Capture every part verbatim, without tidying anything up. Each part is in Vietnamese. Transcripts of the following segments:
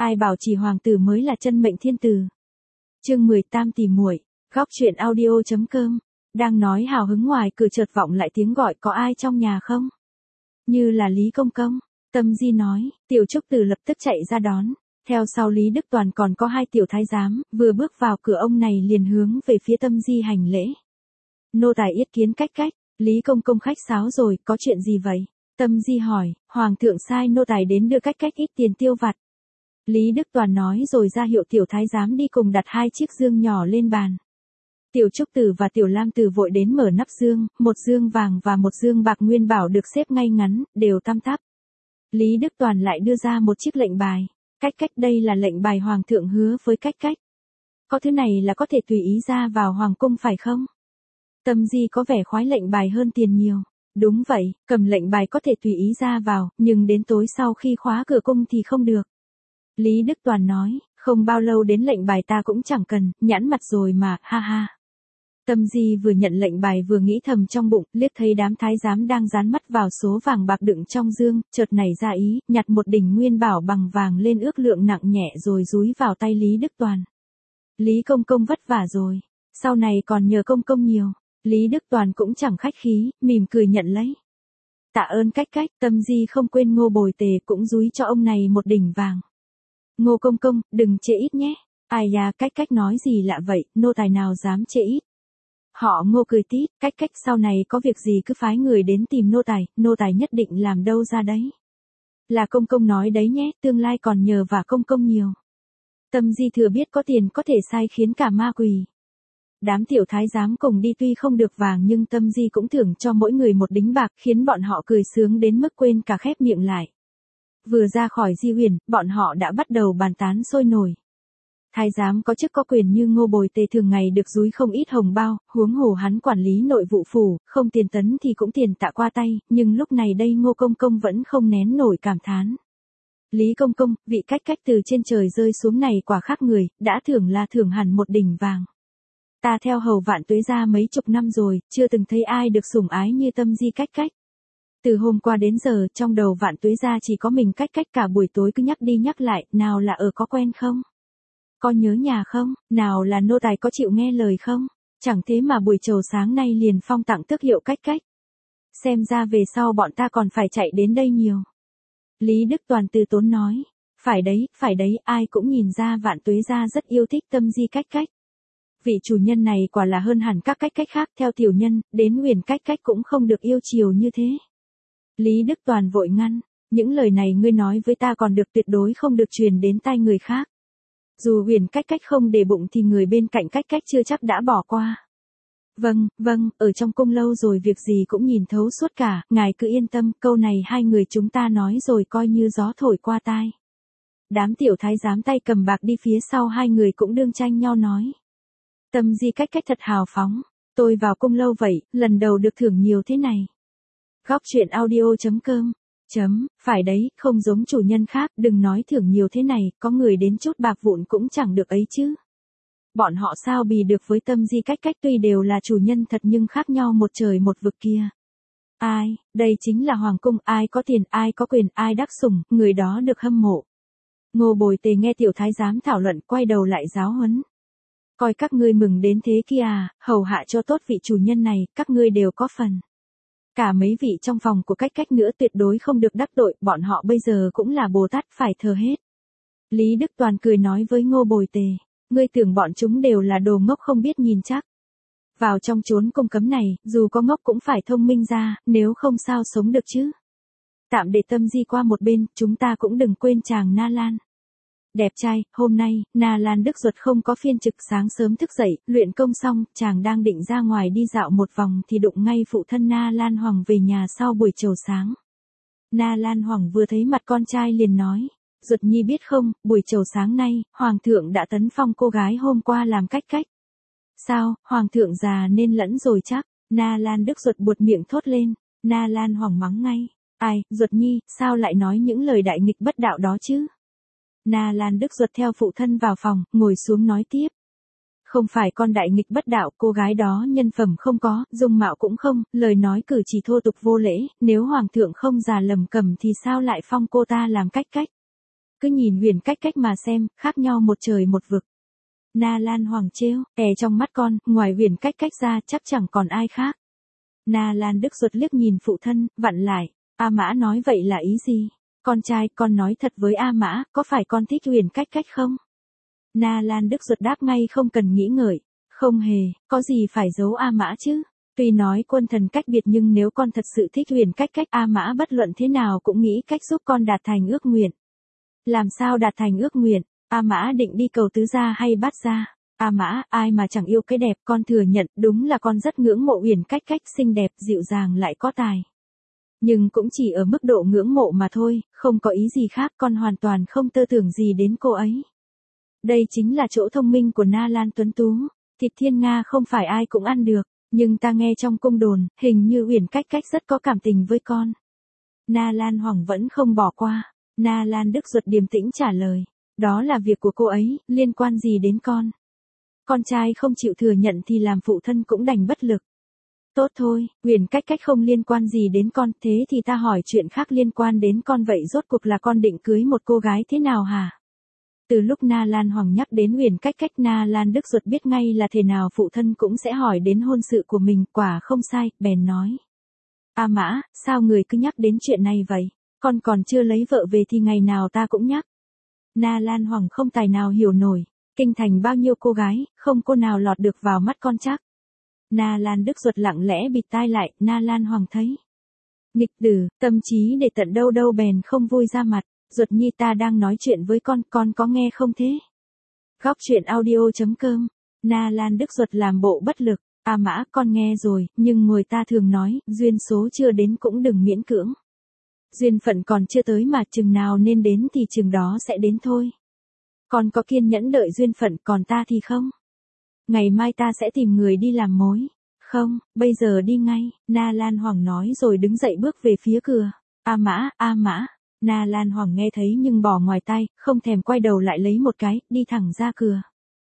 Ai bảo chỉ hoàng tử mới là chân mệnh thiên tử. Chương mười Tam tỷ muội, góc truyện audio.com. Đang nói hào hứng ngoài cửa chợt vọng lại tiếng gọi có ai trong nhà không? Như là Lý Công Công. Tâm Di nói, Tiểu Trúc Tử lập tức chạy ra đón. Theo sau Lý Đức Toàn còn có hai tiểu thái giám, vừa bước vào cửa ông này liền hướng về phía Tâm Di hành lễ. Nô tài yết kiến cách cách, Lý Công Công khách sáo rồi, có chuyện gì vậy? Tâm Di hỏi, Hoàng thượng sai nô tài đến đưa cách cách ít tiền tiêu vặt. Lý Đức Toàn nói rồi ra hiệu tiểu thái giám đi cùng đặt hai chiếc dương nhỏ lên bàn. Tiểu Trúc Tử và Tiểu Lam Tử vội đến mở nắp dương, một dương vàng và một dương bạc nguyên bảo được xếp ngay ngắn, đều tăm tắp. Lý Đức Toàn lại đưa ra một chiếc lệnh bài. Cách cách đây là lệnh bài Hoàng thượng hứa với cách cách. Có thứ này là có thể tùy ý ra vào Hoàng cung phải không? Tâm Di có vẻ khoái lệnh bài hơn tiền nhiều. Đúng vậy, cầm lệnh bài có thể tùy ý ra vào, nhưng đến tối sau khi khóa cửa cung thì không được. Lý Đức Toàn nói, không bao lâu đến lệnh bài ta cũng chẳng cần, nhãn mặt rồi mà, ha ha. Tâm Di vừa nhận lệnh bài vừa nghĩ thầm trong bụng, liếc thấy đám thái giám đang dán mắt vào số vàng bạc đựng trong dương, chợt nảy ra ý, nhặt một đỉnh nguyên bảo bằng vàng lên ước lượng nặng nhẹ rồi dúi vào tay Lý Đức Toàn. Lý Công Công vất vả rồi, sau này còn nhờ Công Công nhiều. Lý Đức Toàn cũng chẳng khách khí, mỉm cười nhận lấy. Tạ ơn cách cách, Tâm Di không quên Ngô Bồi Tề cũng dúi cho ông này một đỉnh vàng. Ngô Công Công, đừng chê ít nhé. Ai da, cách cách nói gì lạ vậy, nô tài nào dám chê ít. Họ Ngô cười tít, cách cách sau này có việc gì cứ phái người đến tìm nô tài, nô tài nhất định làm đâu ra đấy. Là Công Công nói đấy nhé, tương lai còn nhờ vả Công Công nhiều. Tâm Di thừa biết có tiền có thể sai khiến cả ma quỷ. Đám tiểu thái giám cùng đi tuy không được vàng nhưng Tâm Di cũng thưởng cho mỗi người một đính bạc khiến bọn họ cười sướng đến mức quên cả khép miệng lại. Vừa ra khỏi Di Huyền, bọn họ đã bắt đầu bàn tán sôi nổi. Thái giám có chức có quyền như Ngô Bồi Tề thường ngày được dúi không ít hồng bao, huống hồ hắn quản lý nội vụ phủ, không tiền tấn thì cũng tiền tạ qua tay, nhưng lúc này đây Ngô Công Công vẫn không nén nổi cảm thán. Lý Công Công, vị cách cách từ trên trời rơi xuống này quả khác người, đã thưởng là thưởng hẳn một đỉnh vàng. Ta theo hầu Vạn Tuế gia mấy chục năm rồi, chưa từng thấy ai được sủng ái như Tâm Di cách cách. Từ hôm qua đến giờ, trong đầu Vạn Tuế gia chỉ có mình cách cách cả buổi tối cứ nhắc đi nhắc lại, nào là ở có quen không? Có nhớ nhà không? Nào là nô tài có chịu nghe lời không? Chẳng thế mà buổi trầu sáng nay liền phong tặng tước hiệu cách cách. Xem ra về sau bọn ta còn phải chạy đến đây nhiều. Lý Đức Toàn từ tốn nói, phải đấy, phải đấy, ai cũng nhìn ra Vạn Tuế gia rất yêu thích Tâm Di cách cách. Vị chủ nhân này quả là hơn hẳn các cách cách khác, theo tiểu nhân, đến huyền cách cách cũng không được yêu chiều như thế. Lý Đức Toàn vội ngăn, những lời này ngươi nói với ta còn được, tuyệt đối không được truyền đến tai người khác. Dù huyền cách cách không để bụng thì người bên cạnh cách cách chưa chắc đã bỏ qua. Vâng, vâng, ở trong cung lâu rồi việc gì cũng nhìn thấu suốt cả, ngài cứ yên tâm, câu này hai người chúng ta nói rồi coi như gió thổi qua tai. Đám tiểu thái giám tay cầm bạc đi phía sau hai người cũng đương tranh nhau nói. Tâm Di cách cách thật hào phóng, tôi vào cung lâu vậy, lần đầu được thưởng nhiều thế này. Góc truyện audio.com. Chấm, phải đấy, không giống chủ nhân khác, đừng nói thưởng nhiều thế này, có người đến chút bạc vụn cũng chẳng được ấy chứ. Bọn họ sao bì được với Tâm Di cách cách, tuy đều là chủ nhân thật nhưng khác nhau một trời một vực kia. Ai, đây chính là hoàng cung, ai có tiền, ai có quyền, ai đắc sủng, người đó được hâm mộ. Ngô Bồi Tề nghe tiểu thái giám thảo luận, quay đầu lại giáo huấn. Coi các ngươi mừng đến thế kia à, hầu hạ cho tốt vị chủ nhân này, các ngươi đều có phần. Cả mấy vị trong phòng của cách cách nữa tuyệt đối không được đắc tội, bọn họ bây giờ cũng là Bồ Tát phải thờ hết. Lý Đức Toàn cười nói với Ngô Bồi Tề, ngươi tưởng bọn chúng đều là đồ ngốc không biết nhìn chắc. Vào trong chốn cung cấm này, dù có ngốc cũng phải thông minh ra, nếu không sao sống được chứ. Tạm để Tâm Di qua một bên, chúng ta cũng đừng quên chàng Na Lan. Đẹp trai, hôm nay, Na Lan Đức Duật không có phiên trực, sáng sớm thức dậy, luyện công xong, chàng đang định ra ngoài đi dạo một vòng thì đụng ngay phụ thân Na Lan Hoàng về nhà sau buổi trầu sáng. Na Lan Hoàng vừa thấy mặt con trai liền nói, Duật nhi biết không, buổi trầu sáng nay, Hoàng thượng đã tấn phong cô gái hôm qua làm cách cách. Sao, Hoàng thượng già nên lẫn rồi chắc, Na Lan Đức Duật buột miệng thốt lên, Na Lan Hoàng mắng ngay, ai, Duật nhi, sao lại nói những lời đại nghịch bất đạo đó chứ? Na Lan Đức Duật theo phụ thân vào phòng, ngồi xuống nói tiếp. Không phải con đại nghịch bất đạo, cô gái đó nhân phẩm không có, dung mạo cũng không, lời nói cử chỉ thô tục vô lễ, nếu hoàng thượng không già lầm cầm thì sao lại phong cô ta làm cách cách. cứ nhìn Huyền Cách Cách mà xem, khác nhau một trời một vực. Na Lan Hoàng trêu, kẻ trong mắt con, ngoài Huyền Cách Cách ra chắc chẳng còn ai khác. Na Lan Đức Duật liếc nhìn phụ thân, vặn lại, A Mã nói vậy là ý gì? Con trai, con nói thật với A Mã, có phải con thích Huyền Cách Cách không? Na Lan Đức Duật đáp ngay không cần nghĩ ngợi, không hề, có gì phải giấu A Mã chứ? Tuy nói quân thần cách biệt nhưng nếu con thật sự thích Huyền Cách Cách, A Mã bất luận thế nào cũng nghĩ cách giúp con đạt thành ước nguyện. Làm sao đạt thành ước nguyện? A Mã định đi cầu tứ gia hay bát gia? A Mã, ai mà chẳng yêu cái đẹp, con thừa nhận, đúng là con rất ngưỡng mộ Huyền Cách Cách, xinh đẹp, dịu dàng lại có tài. Nhưng cũng chỉ ở mức độ ngưỡng mộ mà thôi, không có ý gì khác, con hoàn toàn không tơ tưởng gì đến cô ấy. Đây chính là chỗ thông minh của Na Lan tuấn tú, thịt thiên nga không phải ai cũng ăn được, nhưng ta nghe trong cung đồn, hình như Huyền Cách Cách rất có cảm tình với con. Na Lan Hoàng vẫn không bỏ qua, Na Lan Đức Duật điềm tĩnh trả lời, đó là việc của cô ấy, liên quan gì đến con. Con trai không chịu thừa nhận thì làm phụ thân cũng đành bất lực. Tốt thôi, Huyền Cách Cách không liên quan gì đến con, thế thì ta hỏi chuyện khác liên quan đến con vậy, rốt cuộc là con định cưới một cô gái thế nào hả? Từ lúc Na Lan Hoàng nhắc đến Huyền Cách Cách, Na Lan Đức Duật biết ngay là thế nào phụ thân cũng sẽ hỏi đến hôn sự của mình, quả không sai, bèn nói. A Mã, sao người cứ nhắc đến chuyện này vậy? Con còn chưa lấy vợ về thì ngày nào ta cũng nhắc. Na Lan Hoàng không tài nào hiểu nổi, kinh thành bao nhiêu cô gái, không cô nào lọt được vào mắt con chắc. Na Lan Đức Duật lặng lẽ bịt tai lại, Na Lan Hoàng thấy. Nghịch tử, tâm trí để tận đâu đâu bèn không vui ra mặt, Duật nhi ta đang nói chuyện với con, con có nghe không thế? Góc truyện audio chấm com, Na Lan Đức Duật làm bộ bất lực, A Mã con nghe rồi, nhưng người ta thường nói, duyên số chưa đến cũng đừng miễn cưỡng. Duyên phận còn chưa tới mà chừng nào nên đến thì chừng đó sẽ đến thôi. Con có kiên nhẫn đợi duyên phận, còn ta thì không. Ngày mai ta sẽ tìm người đi làm mối. Không, bây giờ đi ngay, Na Lan Hoàng nói rồi đứng dậy bước về phía cửa. A Mã, A Mã, Na Lan Hoàng nghe thấy nhưng bỏ ngoài tai, không thèm quay đầu lại lấy một cái, đi thẳng ra cửa.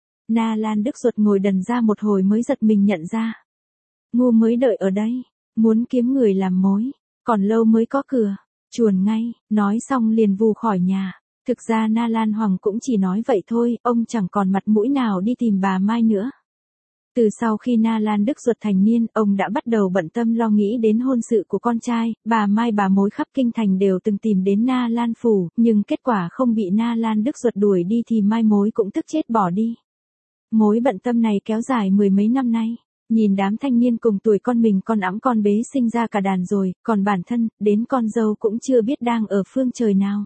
Na Lan Đức Duật ngồi đần ra một hồi mới giật mình nhận ra. Ngu mới đợi ở đây, muốn kiếm người làm mối, còn lâu mới có cửa, chuồn ngay, nói xong liền vù khỏi nhà. Thực ra Na Lan Hoàng cũng chỉ nói vậy thôi, ông chẳng còn mặt mũi nào đi tìm bà Mai nữa. Từ sau khi Na Lan Đức Duật thành niên, ông đã bắt đầu bận tâm lo nghĩ đến hôn sự của con trai, bà Mai bà mối khắp kinh thành đều từng tìm đến Na Lan phủ, nhưng kết quả không bị Na Lan Đức Duật đuổi đi thì Mai mối cũng tức chết bỏ đi. Mối bận tâm này kéo dài mười mấy năm nay, nhìn đám thanh niên cùng tuổi con mình con ẵm con bế sinh ra cả đàn rồi, còn bản thân, đến con dâu cũng chưa biết đang ở phương trời nào.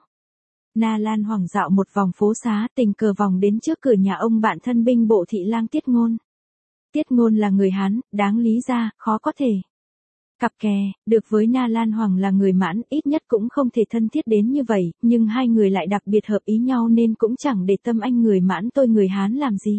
Na Lan Hoàng dạo một vòng phố xá, tình cờ vòng đến trước cửa nhà ông bạn thân binh bộ thị lang Tiết Ngôn. Tiết Ngôn là người Hán, đáng lý ra, khó có thể. Cặp kè, được với Na Lan Hoàng là người Mãn, ít nhất cũng không thể thân thiết đến như vậy, nhưng hai người lại đặc biệt hợp ý nhau nên cũng chẳng để tâm anh người Mãn tôi người Hán làm gì.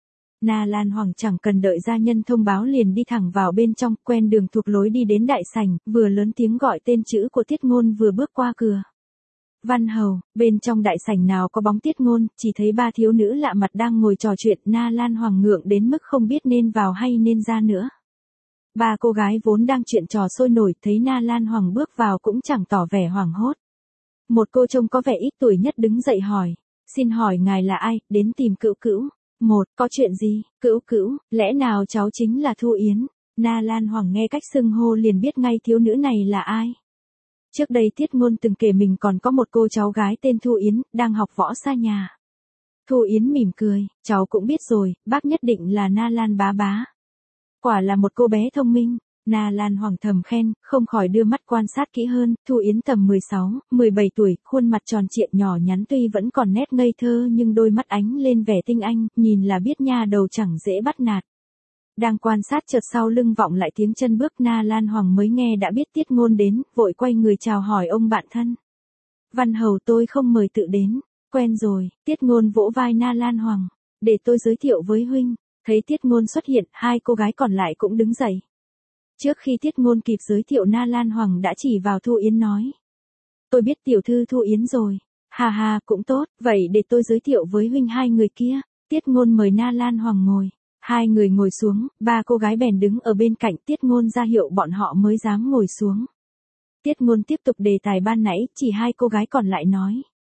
Na Lan Hoàng chẳng cần đợi gia nhân thông báo liền đi thẳng vào bên trong, quen đường thuộc lối đi đến đại sảnh, vừa lớn tiếng gọi tên chữ của Tiết Ngôn vừa bước qua cửa. Văn hầu, bên trong đại sảnh nào có bóng Tiết Ngôn, chỉ thấy ba thiếu nữ lạ mặt đang ngồi trò chuyện, Na Lan Hoàng ngượng đến mức không biết nên vào hay nên ra nữa. Ba cô gái vốn đang chuyện trò sôi nổi, thấy Na Lan Hoàng bước vào cũng chẳng tỏ vẻ hoảng hốt. Một cô trông có vẻ ít tuổi nhất đứng dậy hỏi, xin hỏi ngài là ai, đến tìm Cữu Cữu. Một, có chuyện gì, Cữu Cữu, lẽ nào cháu chính là Thu Yến? Na Lan Hoàng nghe cách xưng hô liền biết ngay thiếu nữ này là ai. Trước đây Tiết Ngôn từng kể mình còn có một cô cháu gái tên Thu Yến, đang học võ xa nhà. Thu Yến mỉm cười, cháu cũng biết rồi, bác nhất định là Na Lan bá bá. Quả là một cô bé thông minh, Na Lan Hoàng thầm khen, không khỏi đưa mắt quan sát kỹ hơn, Thu Yến tầm mười sáu, mười bảy tuổi, khuôn mặt tròn trịa nhỏ nhắn tuy vẫn còn nét ngây thơ nhưng đôi mắt ánh lên vẻ tinh anh, nhìn là biết nha đầu chẳng dễ bắt nạt. Đang quan sát chợt sau lưng vọng lại tiếng chân bước, Na Lan Hoàng mới nghe đã biết Tiết Ngôn đến, vội quay người chào hỏi ông bạn thân. Văn hầu tôi không mời tự đến, quen rồi, Tiết Ngôn vỗ vai Na Lan Hoàng, để tôi giới thiệu với huynh. Thấy Tiết Ngôn xuất hiện, hai cô gái còn lại cũng đứng dậy. Trước khi Tiết Ngôn kịp giới thiệu, Na Lan Hoàng đã chỉ vào Thu Yến nói. Tôi biết tiểu thư Thu Yến rồi, hà hà cũng tốt, vậy để tôi giới thiệu với huynh hai người kia. Tiết Ngôn mời Na Lan Hoàng ngồi. Hai người ngồi xuống, ba cô gái bèn đứng ở bên cạnh, Tiết Ngôn ra hiệu bọn họ mới dám ngồi xuống. Tiết Ngôn tiếp tục đề tài ban nãy, chỉ hai cô gái còn lại nói.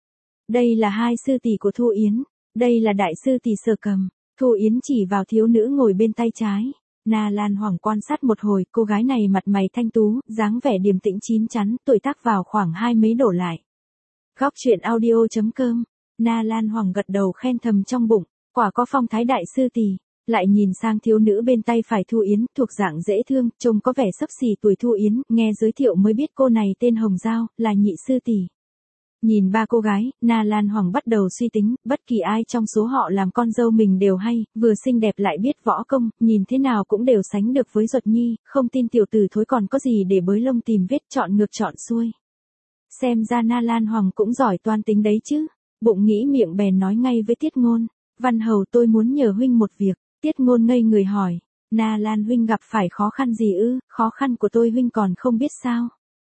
Đây là hai sư tỷ của Thu Yến. Đây là đại sư tỷ Sở Cầm. Thu Yến chỉ vào thiếu nữ ngồi bên tay trái. Na Lan Hoàng quan sát một hồi, cô gái này mặt mày thanh tú, dáng vẻ điềm tĩnh chín chắn, tuổi tác vào khoảng hai mấy đổ lại. Góc truyện audio chấm com. Na Lan Hoàng gật đầu khen thầm trong bụng, quả có phong thái đại sư tỷ. Lại nhìn sang thiếu nữ bên tay phải Thu Yến, thuộc dạng dễ thương, trông có vẻ xấp xỉ tuổi Thu Yến, nghe giới thiệu mới biết cô này tên Hồng Giao, là nhị sư tỷ. Nhìn ba cô gái, Na Lan Hoàng bắt đầu suy tính, bất kỳ ai trong số họ làm con dâu mình đều hay, vừa xinh đẹp lại biết võ công, nhìn thế nào cũng đều sánh được với Duật Nhi, không tin tiểu tử thối còn có gì để bới lông tìm vết chọn ngược chọn xuôi. Xem ra Na Lan Hoàng cũng giỏi toan tính đấy chứ, bụng nghĩ miệng bèn nói ngay với Tiết Ngôn, Văn Hầu tôi muốn nhờ huynh một việc. Tiết Ngôn ngây người hỏi, Na Lan huynh gặp phải khó khăn gì ư, khó khăn của tôi huynh còn không biết sao.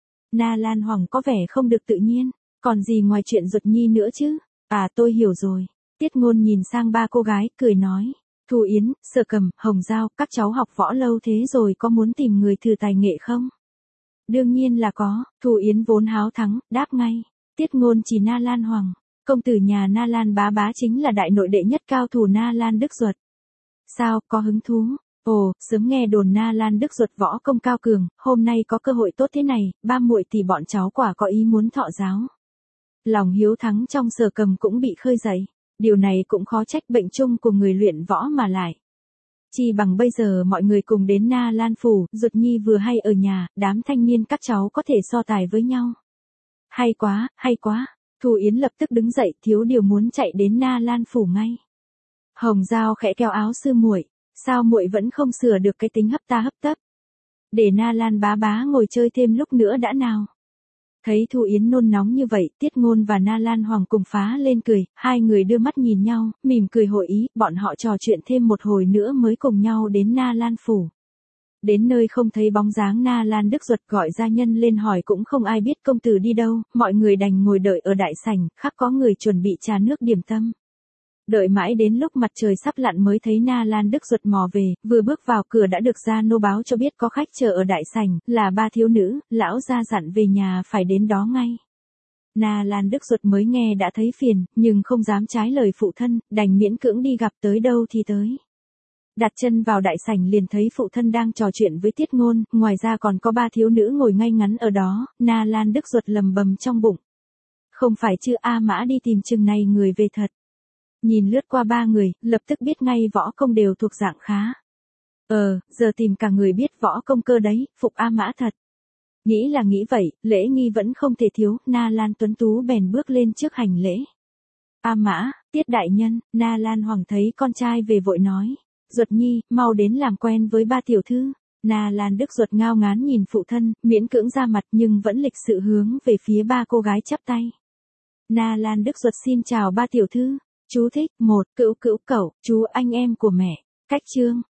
Na Lan Hoàng có vẻ không được tự nhiên, còn gì ngoài chuyện Duật Nhi nữa chứ, à tôi hiểu rồi. Tiết Ngôn nhìn sang ba cô gái, cười nói, Thu Yến, Sở Cầm, Hồng Giao, các cháu học võ lâu thế rồi có muốn tìm người thử tài nghệ không? Đương nhiên là có, Thu Yến vốn háo thắng, đáp ngay. Tiết Ngôn chỉ Na Lan Hoàng, công tử nhà Na Lan bá bá chính là đại nội đệ nhất cao thủ Na Lan Đức Duật. Sao, có hứng thú? Ồ, sớm nghe đồn Na Lan Đức Duật võ công cao cường, hôm nay có cơ hội tốt thế này, ba muội thì bọn cháu quả có ý muốn thọ giáo. Lòng hiếu thắng trong Sở Cầm cũng bị khơi dậy, điều này cũng khó trách bệnh chung của người luyện võ mà lại. Chi bằng bây giờ mọi người cùng đến Na Lan phủ, Duật Nhi vừa hay ở nhà, đám thanh niên các cháu có thể so tài với nhau. Hay quá, hay quá, Thu Yến lập tức đứng dậy, thiếu điều muốn chạy đến Na Lan phủ ngay. Hồng Giao khẽ kéo áo sư muội, sao muội vẫn không sửa được cái tính hấp ta hấp tấp? Để Na Lan bá bá ngồi chơi thêm lúc nữa đã nào. Thấy Thu Yến nôn nóng như vậy, Tiết Ngôn và Na Lan Hoàng cùng phá lên cười, hai người đưa mắt nhìn nhau, mỉm cười hội ý, bọn họ trò chuyện thêm một hồi nữa mới cùng nhau đến Na Lan phủ. Đến nơi không thấy bóng dáng Na Lan Đức Duật, gọi gia nhân lên hỏi cũng không ai biết công tử đi đâu, mọi người đành ngồi đợi ở đại sảnh, khắc có người chuẩn bị trà nước điểm tâm. Đợi mãi đến lúc mặt trời sắp lặn mới thấy Na Lan Đức Duật mò về, vừa bước vào cửa đã được gia nô báo cho biết có khách chờ ở đại sảnh, là ba thiếu nữ, lão gia dặn về nhà phải đến đó ngay. Na Lan Đức Duật mới nghe đã thấy phiền, nhưng không dám trái lời phụ thân, đành miễn cưỡng đi gặp tới đâu thì tới. Đặt chân vào đại sảnh liền thấy phụ thân đang trò chuyện với Tiết Ngôn, ngoài ra còn có ba thiếu nữ ngồi ngay ngắn ở đó, Na Lan Đức Duật lầm bầm trong bụng. Không phải chứ A Mã đi tìm chừng này người về thật. Nhìn lướt qua ba người, lập tức biết ngay võ công đều thuộc dạng khá. Ờ, giờ tìm cả người biết võ công cơ đấy, phục A Mã thật. Nghĩ là nghĩ vậy, lễ nghi vẫn không thể thiếu, Na Lan tuấn tú bèn bước lên trước hành lễ. A Mã, Tiết đại nhân, Na Lan Hoàng thấy con trai về vội nói. Duật Nhi, mau đến làm quen với ba tiểu thư. Na Lan Đức Duật ngao ngán nhìn phụ thân, miễn cưỡng ra mặt nhưng vẫn lịch sự hướng về phía ba cô gái chắp tay. Na Lan Đức Duật xin chào ba tiểu thư. Chú thích, một, cữu cữu cẩu, chú anh em của mẹ. Cách chương.